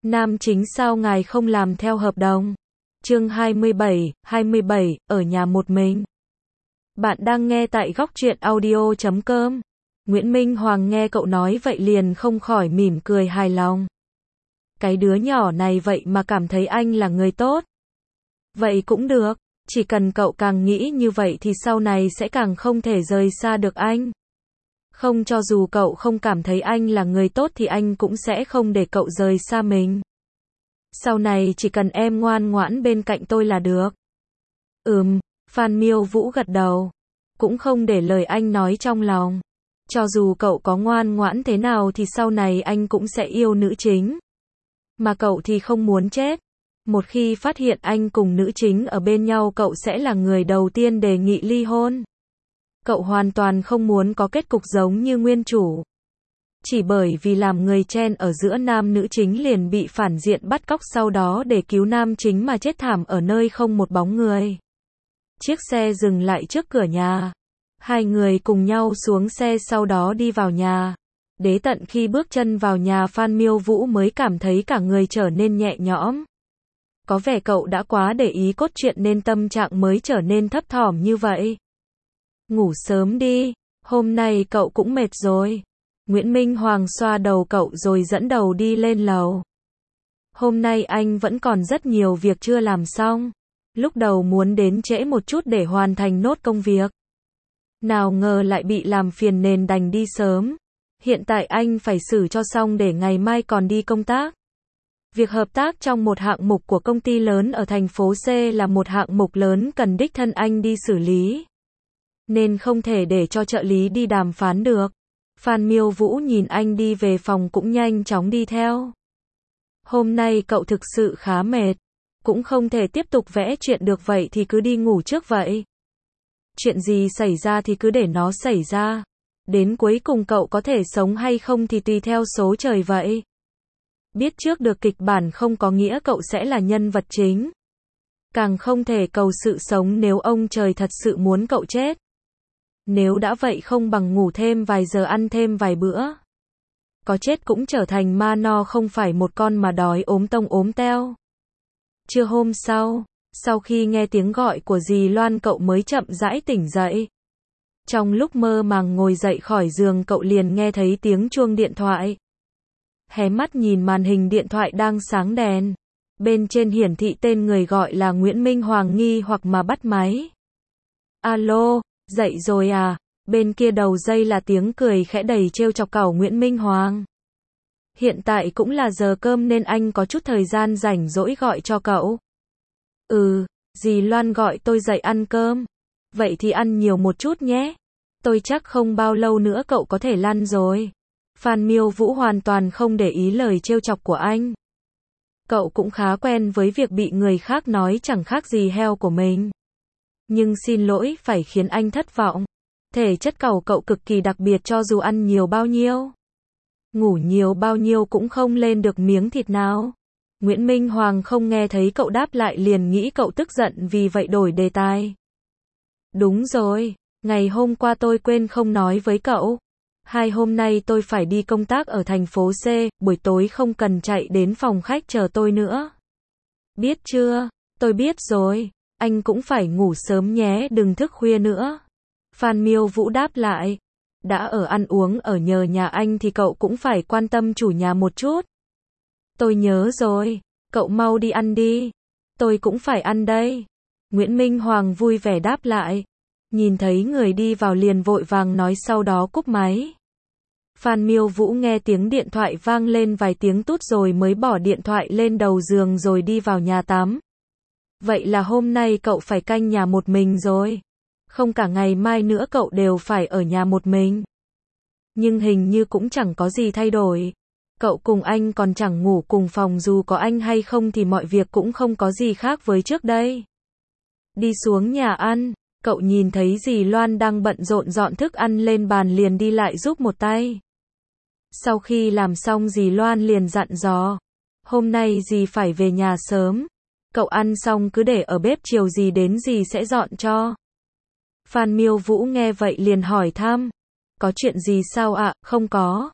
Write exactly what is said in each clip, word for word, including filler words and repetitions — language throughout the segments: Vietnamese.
Nam chính sao ngài không làm theo hợp đồng? Chương hai mươi bảy, hai mươi bảy, ở nhà một mình. Bạn đang nghe tại góc truyện audio chấm com. Nguyễn Minh Hoàng nghe cậu nói vậy liền không khỏi mỉm cười hài lòng. Cái đứa nhỏ này vậy mà cảm thấy anh là người tốt. Vậy cũng được, chỉ cần cậu càng nghĩ như vậy thì sau này sẽ càng không thể rời xa được anh. Không, cho dù cậu không cảm thấy anh là người tốt thì anh cũng sẽ không để cậu rời xa mình. Sau này chỉ cần em ngoan ngoãn bên cạnh tôi là được. Ừm, Phan Miêu Vũ gật đầu. Cũng không để lời anh nói trong lòng. Cho dù cậu có ngoan ngoãn thế nào thì sau này anh cũng sẽ yêu nữ chính. Mà cậu thì không muốn chết. Một khi phát hiện anh cùng nữ chính ở bên nhau, cậu sẽ là người đầu tiên đề nghị ly hôn. Cậu hoàn toàn không muốn có kết cục giống như nguyên chủ. Chỉ bởi vì làm người chen ở giữa nam nữ chính liền bị phản diện bắt cóc, sau đó để cứu nam chính mà chết thảm ở nơi không một bóng người. Chiếc xe dừng lại trước cửa nhà. Hai người cùng nhau xuống xe sau đó đi vào nhà. Đến tận khi bước chân vào nhà, Phan Miêu Vũ mới cảm thấy cả người trở nên nhẹ nhõm. Có vẻ cậu đã quá để ý cốt truyện nên tâm trạng mới trở nên thấp thỏm như vậy. Ngủ sớm đi, hôm nay cậu cũng mệt rồi. Nguyễn Minh Hoàng xoa đầu cậu rồi dẫn đầu đi lên lầu. Hôm nay anh vẫn còn rất nhiều việc chưa làm xong. Lúc đầu muốn đến trễ một chút để hoàn thành nốt công việc. Nào ngờ lại bị làm phiền nên đành đi sớm. Hiện tại anh phải xử cho xong để ngày mai còn đi công tác. Việc hợp tác trong một hạng mục của công ty lớn ở thành phố C là một hạng mục lớn cần đích thân anh đi xử lý. Nên không thể để cho trợ lý đi đàm phán được. Phan Miêu Vũ nhìn anh đi về phòng cũng nhanh chóng đi theo. Hôm nay cậu thực sự khá mệt. Cũng không thể tiếp tục vẽ chuyện được, vậy thì cứ đi ngủ trước vậy. Chuyện gì xảy ra thì cứ để nó xảy ra. Đến cuối cùng cậu có thể sống hay không thì tùy theo số trời vậy. Biết trước được kịch bản không có nghĩa cậu sẽ là nhân vật chính. Càng không thể cầu sự sống nếu ông trời thật sự muốn cậu chết. Nếu đã vậy không bằng ngủ thêm vài giờ, ăn thêm vài bữa. Có chết cũng trở thành ma no, không phải một con mà đói ốm tông ốm teo. Trưa hôm sau, sau khi nghe tiếng gọi của dì Loan, cậu mới chậm rãi tỉnh dậy. Trong lúc mơ màng ngồi dậy khỏi giường, cậu liền nghe thấy tiếng chuông điện thoại. Hé mắt nhìn màn hình điện thoại đang sáng đèn. Bên trên hiển thị tên người gọi là Nguyễn Minh Hoàng, nghi hoặc mà bắt máy. Alo, dậy rồi à? Bên kia đầu dây là tiếng cười khẽ đầy trêu chọc cẩu Nguyễn Minh Hoàng. Hiện tại cũng là giờ cơm nên anh có chút thời gian rảnh rỗi gọi cho cậu. Ừ, dì Loan gọi tôi dậy ăn cơm. Vậy thì ăn nhiều một chút nhé. Tôi chắc không bao lâu nữa cậu có thể lăn rồi. Phan Miêu Vũ hoàn toàn không để ý lời trêu chọc của anh. Cậu cũng khá quen với việc bị người khác nói chẳng khác gì heo của mình. Nhưng xin lỗi phải khiến anh thất vọng. Thể chất cẩu cậu cực kỳ đặc biệt, cho dù ăn nhiều bao nhiêu, ngủ nhiều bao nhiêu cũng không lên được miếng thịt nào. Nguyễn Minh Hoàng không nghe thấy cậu đáp lại liền nghĩ cậu tức giận, vì vậy đổi đề tài. Đúng rồi, ngày hôm qua tôi quên không nói với cậu. Hai hôm nay tôi phải đi công tác ở thành phố C, buổi tối không cần chạy đến phòng khách chờ tôi nữa. Biết chưa? Tôi biết rồi, anh cũng phải ngủ sớm nhé, đừng thức khuya nữa. Phan Miêu Vũ đáp lại. Đã ở ăn uống ở nhờ nhà anh thì cậu cũng phải quan tâm chủ nhà một chút. Tôi nhớ rồi, cậu mau đi ăn đi. Tôi cũng phải ăn đây. Nguyễn Minh Hoàng vui vẻ đáp lại. Nhìn thấy người đi vào liền vội vàng nói, sau đó cúp máy. Phan Miêu Vũ nghe tiếng điện thoại vang lên vài tiếng tút rồi mới bỏ điện thoại lên đầu giường rồi đi vào nhà tắm. Vậy là hôm nay cậu phải canh nhà một mình rồi. Không, cả ngày mai nữa cậu đều phải ở nhà một mình. Nhưng hình như cũng chẳng có gì thay đổi. Cậu cùng anh còn chẳng ngủ cùng phòng, dù có anh hay không thì mọi việc cũng không có gì khác với trước đây. Đi xuống nhà ăn, cậu nhìn thấy dì Loan đang bận rộn dọn thức ăn lên bàn liền đi lại giúp một tay. Sau khi làm xong dì Loan liền dặn dò. Hôm nay dì phải về nhà sớm. Cậu ăn xong cứ để ở bếp, chiều dì đến dì sẽ dọn cho. Phan Miêu Vũ nghe vậy liền hỏi thăm. Có chuyện gì sao ạ? Không có.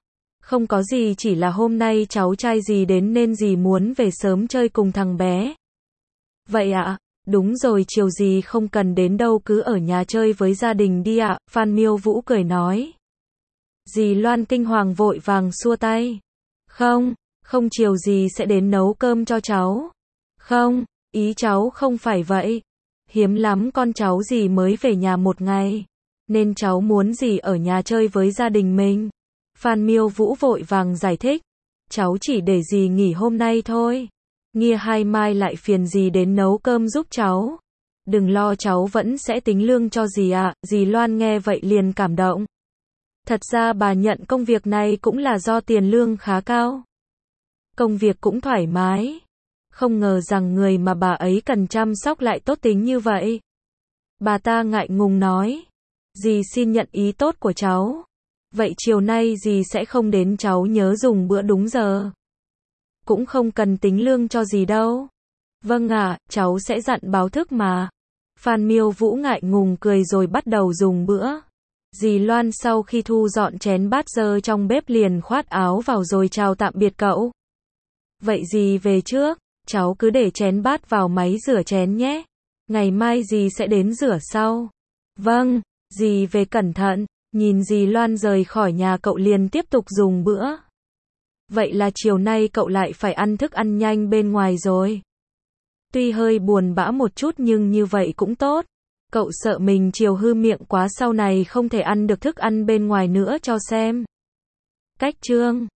Không có gì, chỉ là hôm nay cháu trai dì đến nên dì muốn về sớm chơi cùng thằng bé. Vậy ạ? À? Đúng rồi, chiều dì không cần đến đâu, cứ ở nhà chơi với gia đình đi ạ, à, Phan Miêu Vũ cười nói. Dì Loan kinh hoàng vội vàng xua tay. Không, không, chiều dì sẽ đến nấu cơm cho cháu. Không, ý cháu không phải vậy. Hiếm lắm con cháu dì mới về nhà một ngày, nên cháu muốn dì ở nhà chơi với gia đình mình. Phan Miêu Vũ vội vàng giải thích. Cháu chỉ để dì nghỉ hôm nay thôi. Nghĩa hai mai lại phiền dì đến nấu cơm giúp cháu. Đừng lo, cháu vẫn sẽ tính lương cho dì ạ. À. Dì Loan nghe vậy liền cảm động. Thật ra bà nhận công việc này cũng là do tiền lương khá cao. Công việc cũng thoải mái. Không ngờ rằng người mà bà ấy cần chăm sóc lại tốt tính như vậy. Bà ta ngại ngùng nói. Dì xin nhận ý tốt của cháu. Vậy chiều nay dì sẽ không đến, cháu nhớ dùng bữa đúng giờ. Cũng không cần tính lương cho dì đâu. Vâng ạ, à, cháu sẽ dặn báo thức mà. Phan Miêu Vũ ngại ngùng cười rồi bắt đầu dùng bữa. Dì Loan sau khi thu dọn chén bát dơ trong bếp liền khoát áo vào rồi chào tạm biệt cậu. Vậy dì về trước, cháu cứ để chén bát vào máy rửa chén nhé. Ngày mai dì sẽ đến rửa sau. Vâng, dì về cẩn thận. Nhìn dì Loan rời khỏi nhà, cậu liền tiếp tục dùng bữa. Vậy là chiều nay cậu lại phải ăn thức ăn nhanh bên ngoài rồi. Tuy hơi buồn bã một chút nhưng như vậy cũng tốt. Cậu sợ mình chiều hư miệng quá, sau này không thể ăn được thức ăn bên ngoài nữa cho xem. Cách chương